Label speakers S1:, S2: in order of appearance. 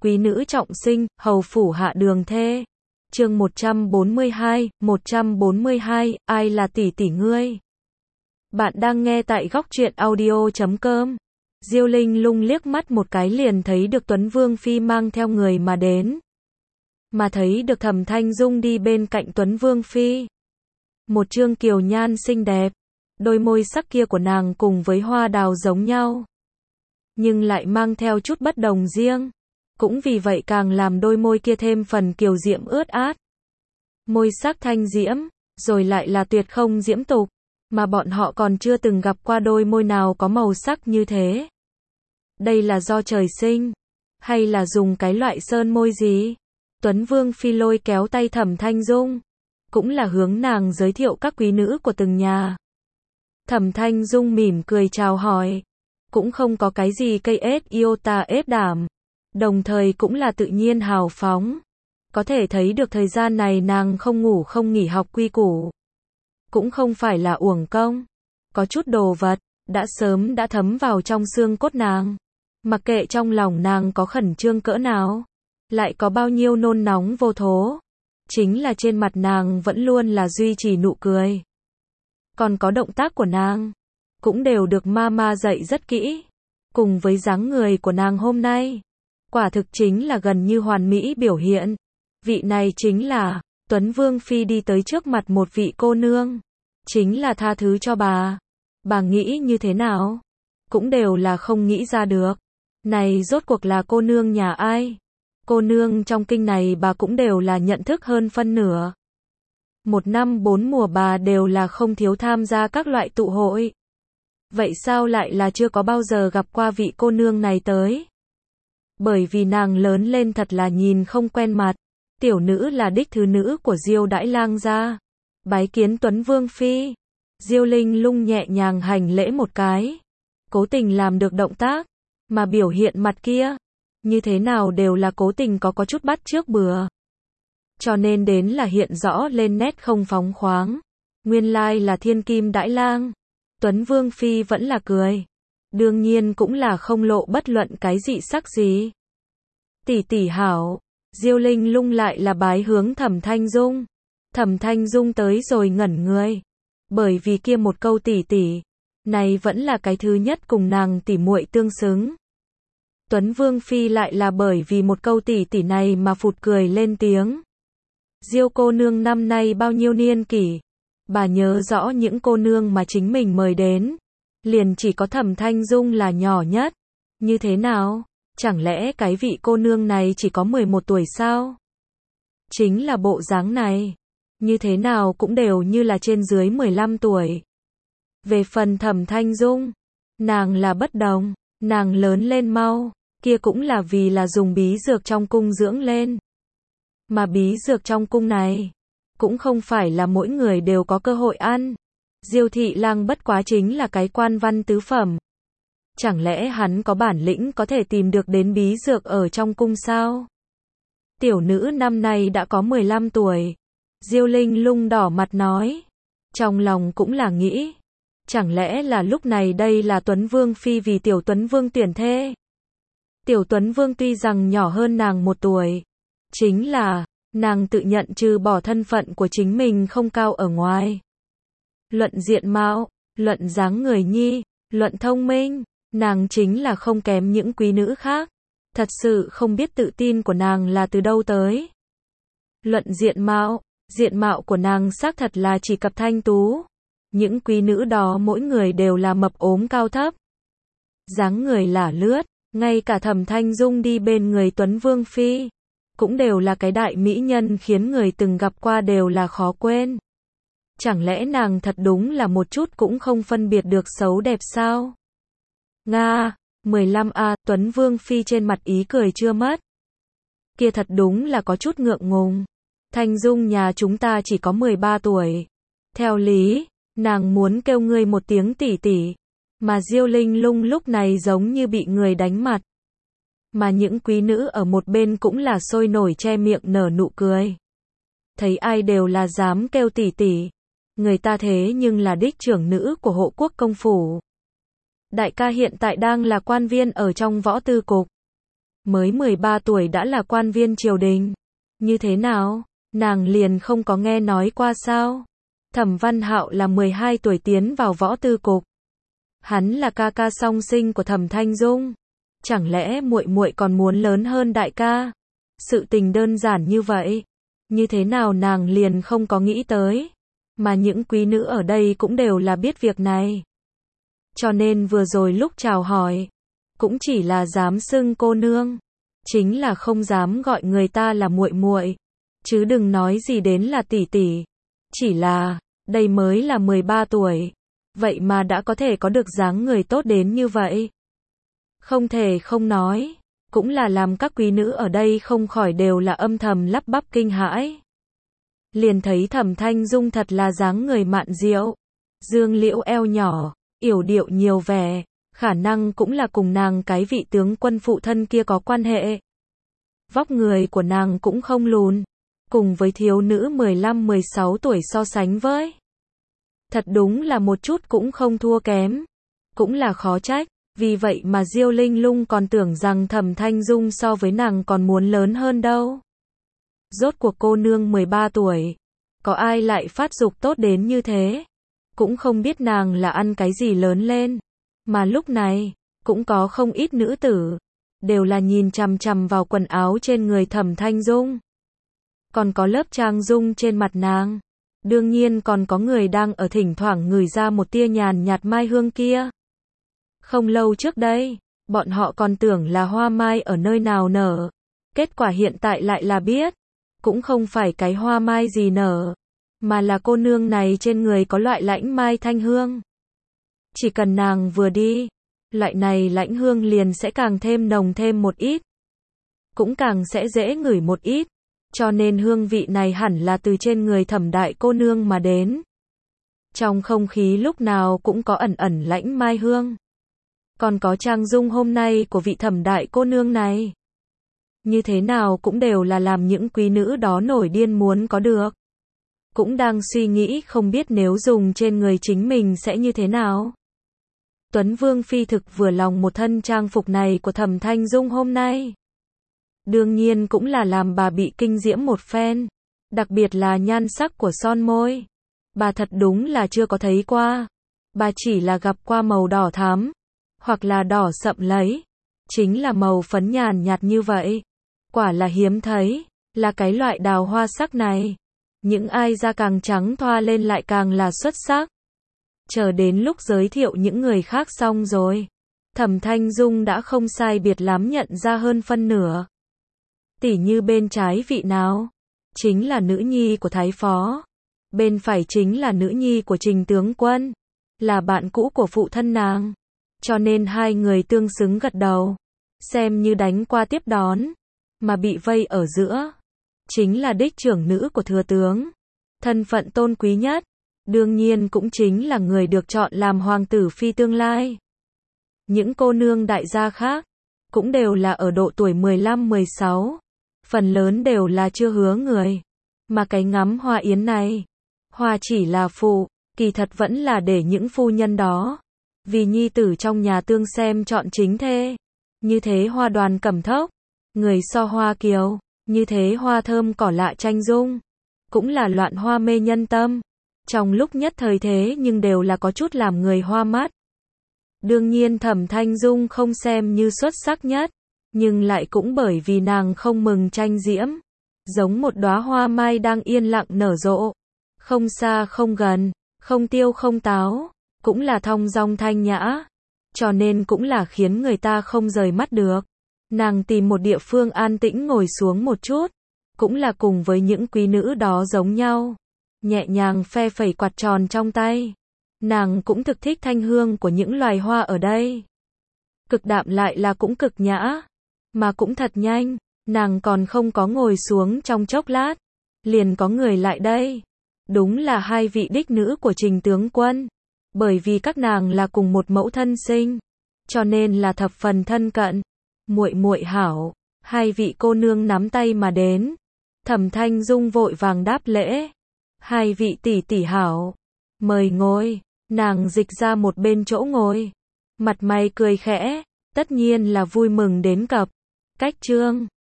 S1: Quý nữ trọng sinh, hầu phủ hạ đường thê. Chương 142, ai là tỷ tỷ ngươi? Bạn đang nghe tại góc truyện audio.com. Diêu Linh Lung liếc mắt một cái liền thấy được Tuấn Vương Phi mang theo người mà đến. Mà thấy được Thẩm Thanh Dung đi bên cạnh Tuấn Vương Phi. Một trương kiều nhan xinh đẹp, đôi môi sắc kia của nàng cùng với hoa đào giống nhau. Nhưng lại mang theo chút bất đồng riêng. Cũng vì vậy càng làm đôi môi kia thêm phần kiều diễm ướt át. Môi sắc thanh diễm, rồi lại là tuyệt không diễm tục, mà bọn họ còn chưa từng gặp qua đôi môi nào có màu sắc như thế. Đây là do trời sinh, hay là dùng cái loại sơn môi gì? Tuấn Vương Phi lôi kéo tay Thẩm Thanh Dung, cũng là hướng nàng giới thiệu các quý nữ của từng nhà. Thẩm Thanh Dung mỉm cười chào hỏi, cũng không có cái gì cây ết iota ép đảm, đồng thời cũng là tự nhiên hào phóng. Có thể thấy được thời gian này nàng không ngủ không nghỉ học quy củ. Cũng không phải là uổng công. Có chút đồ vật, đã sớm đã thấm vào trong xương cốt nàng. Mặc kệ trong lòng nàng có khẩn trương cỡ nào, lại có bao nhiêu nôn nóng vô thố, chính là trên mặt nàng vẫn luôn là duy trì nụ cười. Còn có động tác của nàng, cũng đều được mama dạy rất kỹ. Cùng với dáng người của nàng hôm nay, quả thực chính là gần như hoàn mỹ biểu hiện. Vị này chính là Tuấn Vương Phi đi tới trước mặt một vị cô nương, chính là tha thứ cho bà. Bà nghĩ như thế nào? Cũng đều là không nghĩ ra được. Này rốt cuộc là cô nương nhà ai? Cô nương trong kinh này bà cũng đều là nhận thức hơn phân nửa. Một năm 4 mùa bà đều là không thiếu tham gia các loại tụ hội. Vậy sao lại là chưa có bao giờ gặp qua vị cô nương này tới? Bởi vì nàng lớn lên thật là nhìn không quen mặt. Tiểu nữ là đích thứ nữ của Diêu Đãi Lang gia. Bái kiến Tuấn Vương Phi. Diêu Linh Lung nhẹ nhàng hành lễ một cái. Cố tình làm được động tác, mà biểu hiện mặt kia, như thế nào đều là cố tình có chút bắt chước bừa. Cho nên đến là hiện rõ lên nét không phóng khoáng. Nguyên lai là thiên kim Đãi Lang. Tuấn Vương Phi vẫn là cười. Đương nhiên cũng là không lộ bất luận cái dị sắc gì. Tỷ tỷ hảo. Diêu Linh Lung lại là bái hướng Thẩm Thanh Dung. Thẩm Thanh Dung tới rồi ngẩn người. Bởi vì kia một câu tỷ tỷ, này vẫn là cái thứ nhất cùng nàng tỷ muội tương xứng. Tuấn Vương Phi lại là bởi vì một câu tỷ tỷ này mà phụt cười lên tiếng. Diêu cô nương năm nay bao nhiêu niên kỷ? Bà nhớ rõ những cô nương mà chính mình mời đến, liền chỉ có Thẩm Thanh Dung là nhỏ nhất. Như thế nào? Chẳng lẽ cái vị cô nương này chỉ có 11 tuổi sao? Chính là bộ dáng này, như thế nào cũng đều như là trên dưới 15 tuổi. Về phần Thẩm Thanh Dung, nàng là bất đồng, nàng lớn lên mau, kia cũng là vì là dùng bí dược trong cung dưỡng lên. Mà bí dược trong cung này, cũng không phải là mỗi người đều có cơ hội ăn. Diêu Thị Lang bất quá chính là cái quan văn tứ phẩm. Chẳng lẽ hắn có bản lĩnh có thể tìm được đến bí dược ở trong cung sao? Tiểu nữ năm nay đã có 15 tuổi. Diêu Linh Lung đỏ mặt nói. Trong lòng cũng là nghĩ. Chẳng lẽ là lúc này đây là Tuấn Vương Phi vì Tiểu Tuấn Vương tuyển thê? Tiểu Tuấn Vương tuy rằng nhỏ hơn nàng 1 tuổi. Chính là, nàng tự nhận trừ bỏ thân phận của chính mình không cao ở ngoài. Luận diện mạo, luận dáng người nhi, luận thông minh. Nàng chính là không kém những quý nữ khác. Thật sự không biết tự tin của nàng là từ đâu tới. Luận diện mạo của nàng xác thật là chỉ cặp thanh tú. Những quý nữ đó mỗi người đều là mập ốm cao thấp. Dáng người lả lướt, ngay cả Thẩm Thanh Dung đi bên người Tuấn Vương Phi, cũng đều là cái đại mỹ nhân khiến người từng gặp qua đều là khó quên. Chẳng lẽ nàng thật đúng là một chút cũng không phân biệt được xấu đẹp sao? Nga, 15A, Tuấn Vương Phi trên mặt ý cười chưa mất. Kia thật đúng là có chút ngượng ngùng. Thanh Dung nhà chúng ta chỉ có 13 tuổi. Theo lý, nàng muốn kêu ngươi một tiếng tỷ tỷ. Mà Diêu Linh Lung lúc này giống như bị người đánh mặt. Mà những quý nữ ở một bên cũng là sôi nổi che miệng nở nụ cười. Thấy ai đều là dám kêu tỷ tỷ. Người ta thế nhưng là đích trưởng nữ của hộ quốc công phủ. Đại ca hiện tại đang là quan viên ở trong võ tư cục. mới 13 tuổi đã là quan viên triều đình. Như thế nào? Nàng liền không có nghe nói qua sao? Thẩm Văn Hạo là 12 tuổi tiến vào võ tư cục. Hắn là ca ca song sinh của Thẩm Thanh Dung. Chẳng lẽ muội muội còn muốn lớn hơn đại ca? Sự tình đơn giản như vậy, như thế nào nàng liền không có nghĩ tới, mà những quý nữ ở đây cũng đều là biết việc này. Cho nên vừa rồi lúc chào hỏi, cũng chỉ là dám xưng cô nương, chính là không dám gọi người ta là muội muội, chứ đừng nói gì đến là tỷ tỷ. Chỉ là, đây mới là 13 tuổi, vậy mà đã có thể có được dáng người tốt đến như vậy. Không thể không nói, cũng là làm các quý nữ ở đây không khỏi đều là âm thầm lắp bắp kinh hãi. Liền thấy Thẩm Thanh Dung thật là dáng người mạn diệu, dương liễu eo nhỏ, yểu điệu nhiều vẻ, khả năng cũng là cùng nàng cái vị tướng quân phụ thân kia có quan hệ. Vóc người của nàng cũng không lùn, cùng với thiếu nữ 15-16 tuổi so sánh với, thật đúng là một chút cũng không thua kém, cũng là khó trách. Vì vậy mà Diêu Linh Lung còn tưởng rằng Thẩm Thanh Dung so với nàng còn muốn lớn hơn đâu. Rốt cuộc cô nương 13 tuổi, có ai lại phát dục tốt đến như thế? Cũng không biết nàng là ăn cái gì lớn lên. Mà lúc này, cũng có không ít nữ tử, đều là nhìn chằm chằm vào quần áo trên người Thẩm Thanh Dung. Còn có lớp trang dung trên mặt nàng. Đương nhiên còn có người đang ở thỉnh thoảng ngửi ra một tia nhàn nhạt mai hương kia. Không lâu trước đây, bọn họ còn tưởng là hoa mai ở nơi nào nở. Kết quả hiện tại lại là biết, cũng không phải cái hoa mai gì nở, mà là cô nương này trên người có loại lãnh mai thanh hương. Chỉ cần nàng vừa đi, loại này lãnh hương liền sẽ càng thêm nồng thêm một ít, cũng càng sẽ dễ ngửi một ít, cho nên hương vị này hẳn là từ trên người Thẩm đại cô nương mà đến. Trong không khí lúc nào cũng có ẩn ẩn lãnh mai hương. Còn có trang dung hôm nay của vị Thẩm đại cô nương này, như thế nào cũng đều là làm những quý nữ đó nổi điên muốn có được. Cũng đang suy nghĩ không biết nếu dùng trên người chính mình sẽ như thế nào. Tuấn Vương phi thực vừa lòng một thân trang phục này của Thẩm Thanh Dung hôm nay. Đương nhiên cũng là làm bà bị kinh diễm một phen, đặc biệt là nhan sắc của son môi. Bà thật đúng là chưa có thấy qua. Bà chỉ là gặp qua màu đỏ thắm, hoặc là đỏ sậm lấy, chính là màu phấn nhàn nhạt như vậy. Quả là hiếm thấy, là cái loại đào hoa sắc này. Những ai da càng trắng thoa lên lại càng là xuất sắc. Chờ đến lúc giới thiệu những người khác xong rồi, Thẩm Thanh Dung đã không sai biệt lắm nhận ra hơn phân nửa. Tỉ như bên trái vị nào, chính là nữ nhi của Thái Phó. Bên phải chính là nữ nhi của Trình tướng quân, là bạn cũ của phụ thân nàng. Cho nên hai người tương xứng gật đầu, xem như đánh qua tiếp đón, mà bị vây ở giữa, chính là đích trưởng nữ của thừa tướng, thân phận tôn quý nhất, đương nhiên cũng chính là người được chọn làm hoàng tử phi tương lai. Những cô nương đại gia khác, cũng đều là ở độ tuổi 15-16, phần lớn đều là chưa hứa người, mà cái ngắm hoa yến này, hoa chỉ là phụ, kỳ thật vẫn là để những phu nhân đó, vì nhi tử trong nhà tương xem chọn chính thê. Như thế hoa Đoàn Cẩm Thốc, người so hoa kiều, như thế hoa thơm cỏ lạ tranh dung, cũng là loạn hoa mê nhân tâm. Trong lúc nhất thời thế nhưng đều là có chút làm người hoa mắt. Đương nhiên Thẩm Thanh Dung không xem như xuất sắc nhất, nhưng lại cũng bởi vì nàng không mừng tranh diễm, giống một đóa hoa mai đang yên lặng nở rộ, không xa không gần, không tiêu không táo, cũng là thong dong thanh nhã, cho nên cũng là khiến người ta không rời mắt được. Nàng tìm một địa phương an tĩnh ngồi xuống một chút, cũng là cùng với những quý nữ đó giống nhau, nhẹ nhàng phe phẩy quạt tròn trong tay. Nàng cũng thực thích thanh hương của những loài hoa ở đây. Cực đạm lại là cũng cực nhã, mà cũng thật nhanh, nàng còn không có ngồi xuống trong chốc lát, liền có người lại đây. Đúng là hai vị đích nữ của Trình tướng quân, bởi vì các nàng là cùng một mẫu thân sinh, cho nên là thập phần thân cận. Muội muội hảo, hai vị cô nương nắm tay mà đến. Thẩm Thanh Dung vội vàng đáp lễ. Hai vị tỷ tỷ hảo, mời ngồi. Nàng dịch ra một bên chỗ ngồi, mặt mày cười khẽ, tất nhiên là vui mừng đến cập. cách chương